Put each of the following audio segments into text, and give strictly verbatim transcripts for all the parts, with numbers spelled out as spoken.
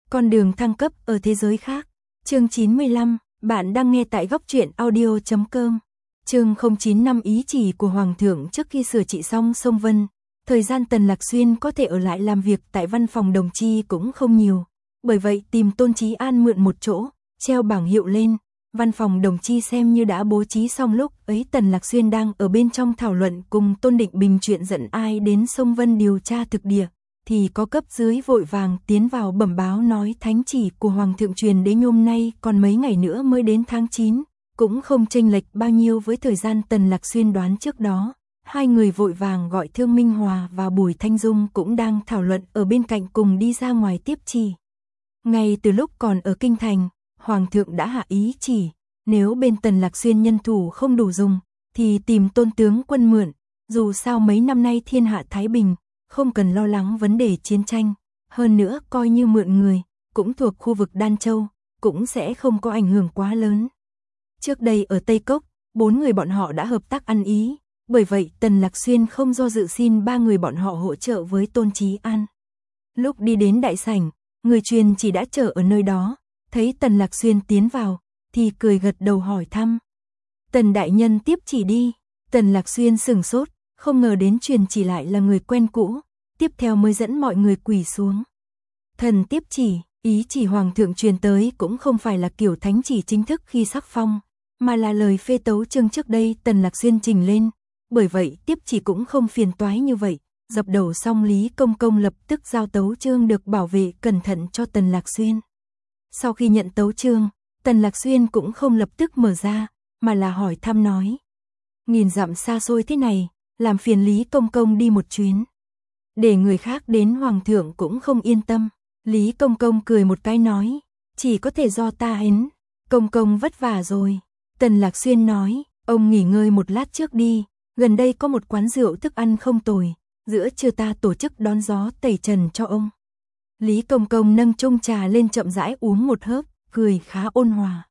Con đường thăng cấp ở thế giới khác. Chương chín mươi lăm, bạn đang nghe tại góc truyện audio chấm com. Chương không chín năm ý chỉ của Hoàng thượng trước khi sửa trị xong sông Vân. Thời gian Tần Lạc Xuyên có thể ở lại làm việc tại văn phòng Đồng Chi cũng không nhiều. Bởi vậy tìm Tôn Chí An mượn một chỗ, treo bảng hiệu lên. Văn phòng Đồng Chi xem như đã bố trí xong, lúc ấy Tần Lạc Xuyên đang ở bên trong thảo luận cùng Tôn Định Bình chuyện dẫn ai đến sông Vân điều tra thực địa. Thì có cấp dưới vội vàng tiến vào bẩm báo nói thánh chỉ của Hoàng thượng truyền đến hôm nay còn mấy ngày nữa mới đến tháng chín, cũng không chênh lệch bao nhiêu với thời gian Tần Lạc Xuyên đoán trước đó. Hai người vội vàng gọi Thương Minh Hòa và Bùi Thanh Dung cũng đang thảo luận ở bên cạnh cùng đi ra ngoài tiếp chỉ. Ngay từ lúc còn ở Kinh Thành, Hoàng thượng đã hạ ý chỉ, nếu bên Tần Lạc Xuyên nhân thủ không đủ dùng, thì tìm Tôn tướng quân mượn, dù sao mấy năm nay thiên hạ thái bình, không cần lo lắng vấn đề chiến tranh, hơn nữa coi như mượn người, cũng thuộc khu vực Đan Châu, cũng sẽ không có ảnh hưởng quá lớn. Trước đây ở Tây Cốc, bốn người bọn họ đã hợp tác ăn ý, bởi vậy Tần Lạc Xuyên không do dự xin ba người bọn họ hỗ trợ với Tôn Chí An. Lúc đi đến đại sảnh, người truyền chỉ đã chờ ở nơi đó, thấy Tần Lạc Xuyên tiến vào, thì cười gật đầu hỏi thăm. Tần đại nhân tiếp chỉ đi. Tần Lạc Xuyên sửng sốt, không ngờ đến truyền chỉ lại là người quen cũ, tiếp theo mới dẫn mọi người quỳ xuống. Thần tiếp chỉ, ý chỉ Hoàng thượng truyền tới cũng không phải là kiểu thánh chỉ chính thức khi sắc phong, mà là lời phê tấu chương trước đây Tần Lạc Xuyên trình lên, bởi vậy tiếp chỉ cũng không phiền toái như vậy. Dập đầu xong, Lý Công Công lập tức giao tấu chương được bảo vệ cẩn thận cho Tần Lạc Xuyên. Sau khi nhận tấu chương, Tần Lạc Xuyên cũng không lập tức mở ra, mà là hỏi thăm nói. Nghìn dặm xa xôi thế này, làm phiền Lý Công Công đi một chuyến. Để người khác đến Hoàng thượng cũng không yên tâm. Lý Công Công cười một cái nói, chỉ có thể do ta hến. Công Công vất vả rồi. Tần Lạc Xuyên nói, ông nghỉ ngơi một lát trước đi, gần đây có một quán rượu thức ăn không tồi, giữa trưa ta tổ chức đón gió tẩy trần cho ông. Lý Công Công nâng chung trà lên chậm rãi uống một hớp, cười khá ôn hòa.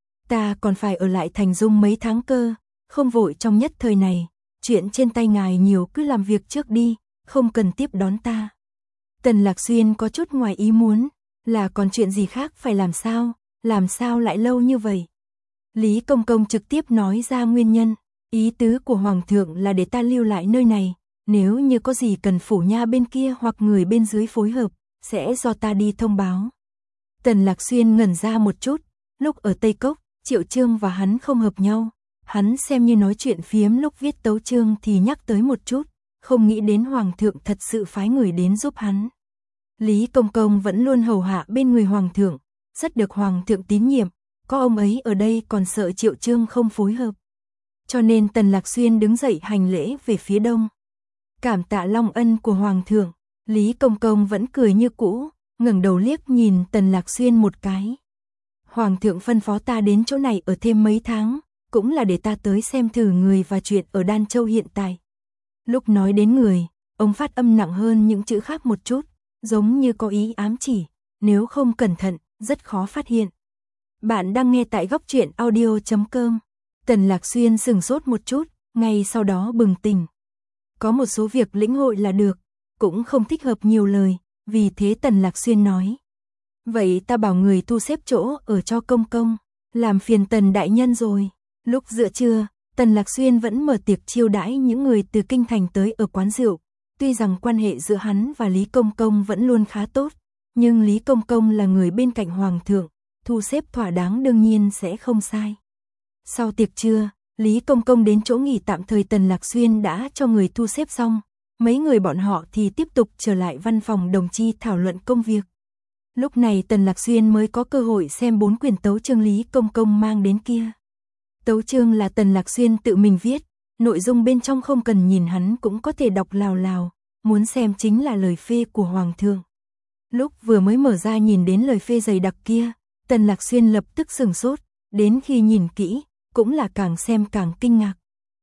Ta còn phải ở lại Thành Dung mấy tháng cơ, không vội trong nhất thời này, chuyện trên tay ngài nhiều cứ làm việc trước đi, không cần tiếp đón ta. Tần Lạc Xuyên có chút ngoài ý muốn, là còn chuyện gì khác phải làm sao, làm sao lại lâu như vậy. Lý Công Công trực tiếp nói ra nguyên nhân, ý tứ của Hoàng thượng là để ta lưu lại nơi này, nếu như có gì cần phủ nha bên kia hoặc người bên dưới phối hợp, sẽ do ta đi thông báo. Tần Lạc Xuyên ngẩn ra một chút, lúc ở Tây Cốc, Triệu Chương và hắn không hợp nhau, hắn xem như nói chuyện phiếm lúc viết tấu chương thì nhắc tới một chút, không nghĩ đến Hoàng thượng thật sự phái người đến giúp hắn. Lý Công Công vẫn luôn hầu hạ bên người Hoàng thượng, rất được Hoàng thượng tín nhiệm, có ông ấy ở đây còn sợ Triệu Chương không phối hợp. Cho nên Tần Lạc Xuyên đứng dậy hành lễ về phía đông. Cảm tạ long ân của Hoàng thượng. Lý Công Công vẫn cười như cũ, ngẩng đầu liếc nhìn Tần Lạc Xuyên một cái. Hoàng thượng phân phó ta đến chỗ này ở thêm mấy tháng, cũng là để ta tới xem thử người và chuyện ở Đan Châu hiện tại. Lúc nói đến người, ông phát âm nặng hơn những chữ khác một chút, giống như có ý ám chỉ, nếu không cẩn thận, rất khó phát hiện. Bạn đang nghe tại góc truyện audio chấm com. Tần Lạc Xuyên sừng sốt một chút, ngay sau đó bừng tỉnh. Có một số việc lĩnh hội là được, cũng không thích hợp nhiều lời, vì thế Tần Lạc Xuyên nói. Vậy ta bảo người thu xếp chỗ ở cho Công Công, làm phiền Tần đại nhân rồi. Lúc giữa trưa, Tần Lạc Xuyên vẫn mở tiệc chiêu đãi những người từ Kinh Thành tới ở quán rượu. Tuy rằng quan hệ giữa hắn và Lý Công Công vẫn luôn khá tốt, nhưng Lý Công Công là người bên cạnh Hoàng thượng, thu xếp thỏa đáng đương nhiên sẽ không sai. Sau tiệc trưa, Lý Công Công đến chỗ nghỉ tạm thời Tần Lạc Xuyên đã cho người thu xếp xong, mấy người bọn họ thì tiếp tục trở lại văn phòng Đồng Chi thảo luận công việc. Lúc này Tần Lạc Xuyên mới có cơ hội xem bốn quyển tấu chương Lý Công Công mang đến kia. Tấu chương là Tần Lạc Xuyên tự mình viết, nội dung bên trong không cần nhìn hắn cũng có thể đọc lào lào, muốn xem chính là lời phê của Hoàng thượng. Lúc vừa mới mở ra nhìn đến lời phê dày đặc kia, Tần Lạc Xuyên lập tức sửng sốt, đến khi nhìn kỹ, cũng là càng xem càng kinh ngạc.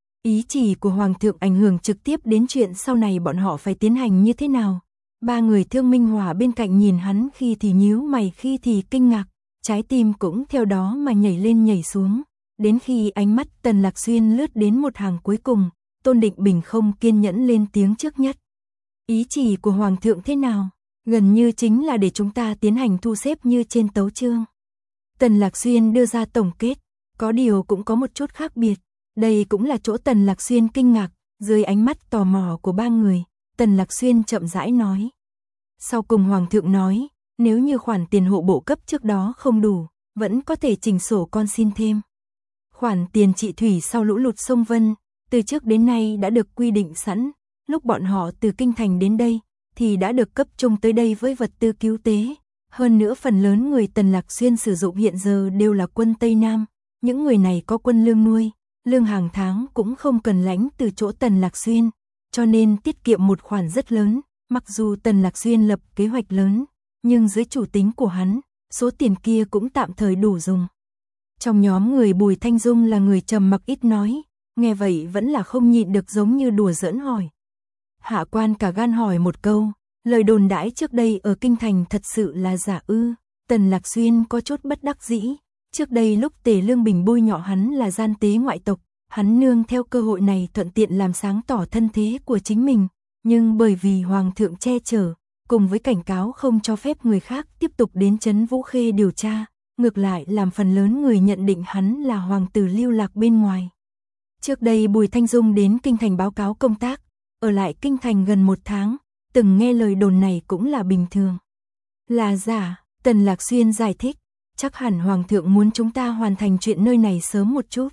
Ý chỉ của Hoàng thượng ảnh hưởng trực tiếp đến chuyện sau này bọn họ phải tiến hành như thế nào. Ba người Thương Minh Hòa bên cạnh nhìn hắn khi thì nhíu mày khi thì kinh ngạc, trái tim cũng theo đó mà nhảy lên nhảy xuống. Đến khi ánh mắt Tần Lạc Xuyên lướt đến một hàng cuối cùng, Tôn Định Bình không kiên nhẫn lên tiếng trước nhất. Ý chỉ của Hoàng thượng thế nào? Gần như chính là để chúng ta tiến hành thu xếp như trên tấu chương. Tần Lạc Xuyên đưa ra tổng kết, có điều cũng có một chút khác biệt. Đây cũng là chỗ Tần Lạc Xuyên kinh ngạc, dưới ánh mắt tò mò của ba người, Tần Lạc Xuyên chậm rãi nói. Sau cùng Hoàng thượng nói, nếu như khoản tiền hộ bộ cấp trước đó không đủ, vẫn có thể chỉnh sổ con xin thêm. Khoản tiền trị thủy sau lũ lụt sông Vân, từ trước đến nay đã được quy định sẵn, lúc bọn họ từ kinh thành đến đây, thì đã được cấp chung tới đây với vật tư cứu tế. Hơn nữa phần lớn người Tần Lạc Xuyên sử dụng hiện giờ đều là quân Tây Nam, những người này có quân lương nuôi, lương hàng tháng cũng không cần lãnh từ chỗ Tần Lạc Xuyên, cho nên tiết kiệm một khoản rất lớn. Mặc dù Tần Lạc Xuyên lập kế hoạch lớn, nhưng dưới chủ tính của hắn, số tiền kia cũng tạm thời đủ dùng. Trong nhóm người Bùi Thanh Dung là người trầm mặc ít nói, nghe vậy vẫn là không nhịn được giống như đùa giỡn hỏi. Hạ quan cả gan hỏi một câu, lời đồn đãi trước đây ở kinh thành thật sự là giả ư? Tần Lạc Xuyên có chút bất đắc dĩ, trước đây lúc Tề Lương Bình bôi nhọ hắn là gian tế ngoại tộc, hắn nương theo cơ hội này thuận tiện làm sáng tỏ thân thế của chính mình, nhưng bởi vì Hoàng thượng che chở, cùng với cảnh cáo không cho phép người khác tiếp tục đến trấn Vũ Khê điều tra, ngược lại làm phần lớn người nhận định hắn là hoàng tử lưu lạc bên ngoài. Trước đây Bùi Thanh Dung đến kinh thành báo cáo công tác, ở lại kinh thành gần một tháng, từng nghe lời đồn này cũng là bình thường. Là giả, Tần Lạc Xuyên giải thích, chắc hẳn Hoàng thượng muốn chúng ta hoàn thành chuyện nơi này sớm một chút.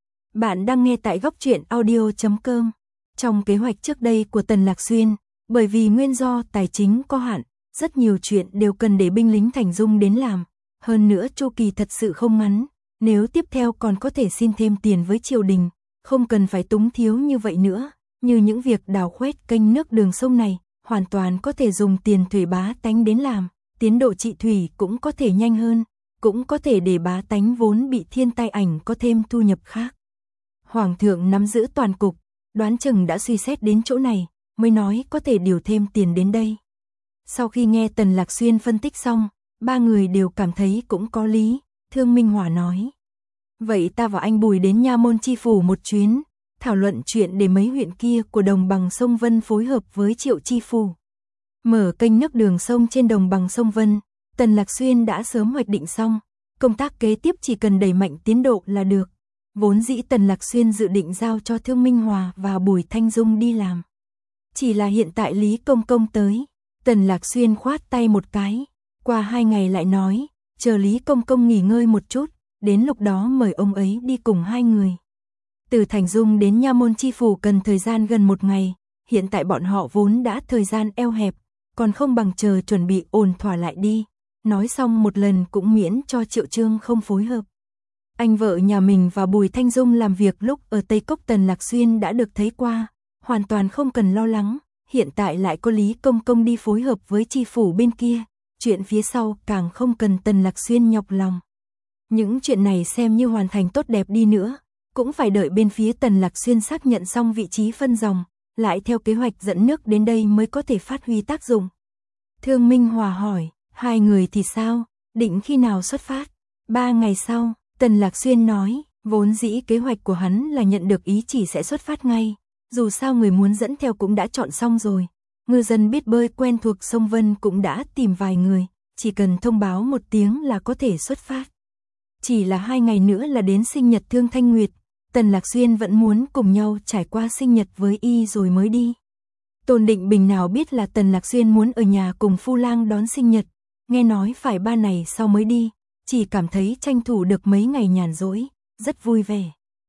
Bạn đang nghe tại góc truyện audio chấm com. Trong kế hoạch trước đây của Tần Lạc Xuyên, bởi vì nguyên do tài chính có hạn, rất nhiều chuyện đều cần để binh lính Thành Dung đến làm. Hơn nữa chu kỳ thật sự không ngắn, nếu tiếp theo còn có thể xin thêm tiền với triều đình, không cần phải túng thiếu như vậy nữa. Như những việc đào khoét kênh nước đường sông này, hoàn toàn có thể dùng tiền thủy bá tánh đến làm, tiến độ trị thủy cũng có thể nhanh hơn, cũng có thể để bá tánh vốn bị thiên tai ảnh có thêm thu nhập khác. Hoàng thượng nắm giữ toàn cục, đoán chừng đã suy xét đến chỗ này, mới nói có thể điều thêm tiền đến đây. Sau khi nghe Tần Lạc Xuyên phân tích xong, ba người đều cảm thấy cũng có lý, Thương Minh Hòa nói. Vậy ta và anh Bùi đến Nha Môn Chi Phủ một chuyến, thảo luận chuyện để mấy huyện kia của đồng bằng sông Vân phối hợp với Triệu Chi Phủ. Mở kênh nước đường sông trên đồng bằng sông Vân, Tần Lạc Xuyên đã sớm hoạch định xong, công tác kế tiếp chỉ cần đẩy mạnh tiến độ là được. Vốn dĩ Tần Lạc Xuyên dự định giao cho Thương Minh Hòa và Bùi Thanh Dung đi làm. Chỉ là hiện tại Lý Công Công tới, Tần Lạc Xuyên khoát tay một cái, qua hai ngày lại nói, chờ Lý Công Công nghỉ ngơi một chút, đến lúc đó mời ông ấy đi cùng hai người. Từ Thành Dung đến Nha Môn Chi Phủ cần thời gian gần một ngày, hiện tại bọn họ vốn đã thời gian eo hẹp, còn không bằng chờ chuẩn bị ổn thỏa lại đi, nói xong một lần cũng miễn cho Triệu Trương không phối hợp. Anh vợ nhà mình và Bùi Thanh Dung làm việc lúc ở Tây Cốc Tần Lạc Xuyên đã được thấy qua, hoàn toàn không cần lo lắng, hiện tại lại có Lý Công Công đi phối hợp với Chi Phủ bên kia, chuyện phía sau càng không cần Tần Lạc Xuyên nhọc lòng. Những chuyện này xem như hoàn thành tốt đẹp đi nữa, cũng phải đợi bên phía Tần Lạc Xuyên xác nhận xong vị trí phân dòng, lại theo kế hoạch dẫn nước đến đây mới có thể phát huy tác dụng. Thương Minh Hòa hỏi, hai người thì sao, định khi nào xuất phát? Ba ngày sau, Tần Lạc Xuyên nói, vốn dĩ kế hoạch của hắn là nhận được ý chỉ sẽ xuất phát ngay, dù sao người muốn dẫn theo cũng đã chọn xong rồi. Ngư dân biết bơi quen thuộc sông Vân cũng đã tìm vài người, chỉ cần thông báo một tiếng là có thể xuất phát. Chỉ là hai ngày nữa là đến sinh nhật Thương Thanh Nguyệt, Tần Lạc Xuyên vẫn muốn cùng nhau trải qua sinh nhật với y rồi mới đi. Tôn Định Bình nào biết là Tần Lạc Xuyên muốn ở nhà cùng Phu Lang đón sinh nhật, nghe nói phải ba ngày sau mới đi, chỉ cảm thấy tranh thủ được mấy ngày nhàn rỗi, rất vui vẻ.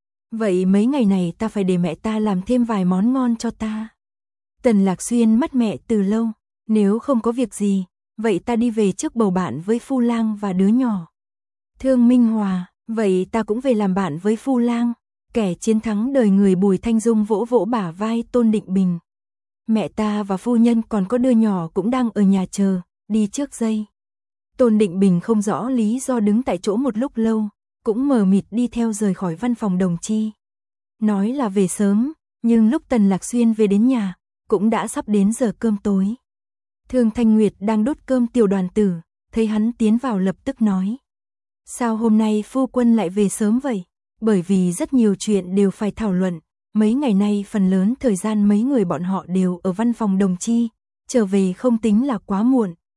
Vậy mấy ngày này ta phải để mẹ ta làm thêm vài món ngon cho ta. Tần Lạc Xuyên mắt mẹ từ lâu, nếu không có việc gì, vậy ta đi về trước bầu bạn với Phu Lang và đứa nhỏ. Thương Minh Hòa, vậy ta cũng về làm bạn với Phu Lang. Kẻ chiến thắng đời người Bùi Thanh Dung vỗ vỗ bả vai Tôn Định Bình. Mẹ ta và phu nhân còn có đứa nhỏ cũng đang ở nhà chờ, đi trước giây. Tôn Định Bình không rõ lý do đứng tại chỗ một lúc lâu, cũng mờ mịt đi theo rời khỏi văn phòng Đồng Chi. Nói là về sớm, nhưng lúc Tần Lạc Xuyên về đến nhà, cũng đã sắp đến giờ cơm tối. Thương Thanh Nguyệt đang đốt cơm Tiểu Đoàn Tử, thấy hắn tiến vào lập tức nói. Sao hôm nay phu quân lại về sớm vậy? Bởi vì rất nhiều chuyện đều phải thảo luận, mấy ngày nay phần lớn thời gian mấy người bọn họ đều ở văn phòng Đồng Chi, trở về không tính là quá muộn,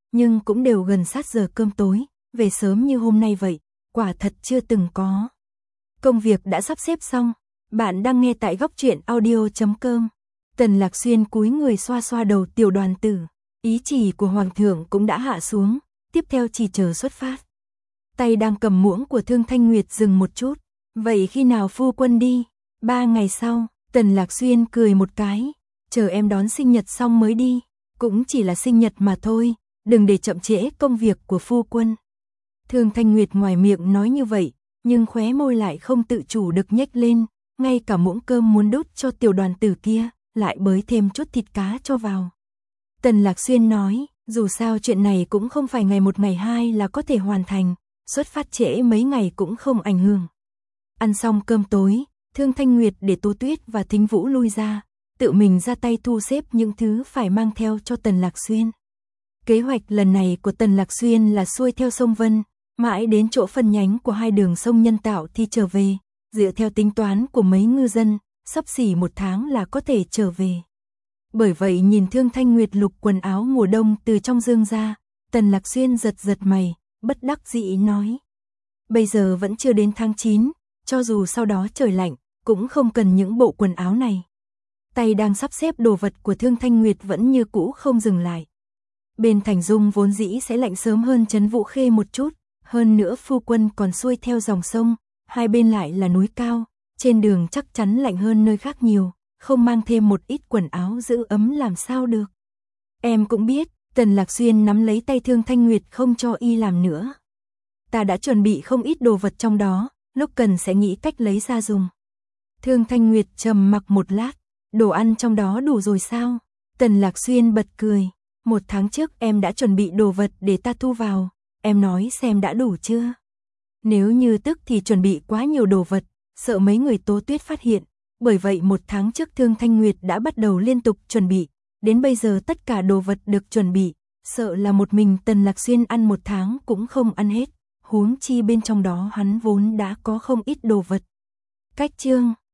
nhưng cũng đều gần sát giờ cơm tối, về sớm như hôm nay vậy, quả thật chưa từng có. Công việc đã sắp xếp xong, bạn đang nghe tại góc truyện audio chấm com. Tần Lạc Xuyên cúi người xoa xoa đầu Tiểu Đoàn Tử, ý chỉ của Hoàng thượng cũng đã hạ xuống, tiếp theo chỉ chờ xuất phát. Tay đang cầm muỗng của Thương Thanh Nguyệt dừng một chút, vậy khi nào phu quân đi? Ba ngày sau, Tần Lạc Xuyên cười một cái, chờ em đón sinh nhật xong mới đi, cũng chỉ là sinh nhật mà thôi, đừng để chậm trễ công việc của phu quân. Thương Thanh Nguyệt ngoài miệng nói như vậy, nhưng khóe môi lại không tự chủ được nhếch lên, ngay cả muỗng cơm muốn đút cho Tiểu Đoàn Tử kia, lại bới thêm chút thịt cá cho vào. Tần Lạc Xuyên nói, dù sao chuyện này cũng không phải ngày một ngày hai là có thể hoàn thành, xuất phát trễ mấy ngày cũng không ảnh hưởng. Ăn xong cơm tối, Thương Thanh Nguyệt để Tố Tuyết và Thính Vũ lui ra, tự mình ra tay thu xếp những thứ phải mang theo cho Tần Lạc Xuyên. Kế hoạch lần này của Tần Lạc Xuyên là xuôi theo sông Vân, mãi đến chỗ phân nhánh của hai đường sông nhân tạo thì trở về, dựa theo tính toán của mấy ngư dân, sắp xỉ một tháng là có thể trở về. Bởi vậy nhìn Thương Thanh Nguyệt lục quần áo mùa đông từ trong dương ra, Tần Lạc Xuyên giật giật mày, bất đắc dĩ nói. Bây giờ vẫn chưa đến tháng chín, cho dù sau đó trời lạnh, cũng không cần những bộ quần áo này. Tay đang sắp xếp đồ vật của Thương Thanh Nguyệt vẫn như cũ không dừng lại. Bên Thành Dung vốn dĩ sẽ lạnh sớm hơn Trấn Vũ Khê một chút, hơn nữa phu quân còn xuôi theo dòng sông, hai bên lại là núi cao, trên đường chắc chắn lạnh hơn nơi khác nhiều, không mang thêm một ít quần áo giữ ấm làm sao được. Em cũng biết, Tần Lạc Xuyên nắm lấy tay Thương Thanh Nguyệt không cho y làm nữa. Ta đã chuẩn bị không ít đồ vật trong đó, lúc cần sẽ nghĩ cách lấy ra dùng. Thương Thanh Nguyệt trầm mặc một lát, đồ ăn trong đó đủ rồi sao? Tần Lạc Xuyên bật cười, một tháng trước em đã chuẩn bị đồ vật để ta thu vào, em nói xem đã đủ chưa? Nếu như tức thì chuẩn bị quá nhiều đồ vật, sợ mấy người Tố Tuyết phát hiện, bởi vậy một tháng trước Thương Thanh Nguyệt đã bắt đầu liên tục chuẩn bị, đến bây giờ tất cả đồ vật được chuẩn bị, sợ là một mình Tần Lạc Xuyên ăn một tháng cũng không ăn hết, huống chi bên trong đó hắn vốn đã có không ít đồ vật. Cách chương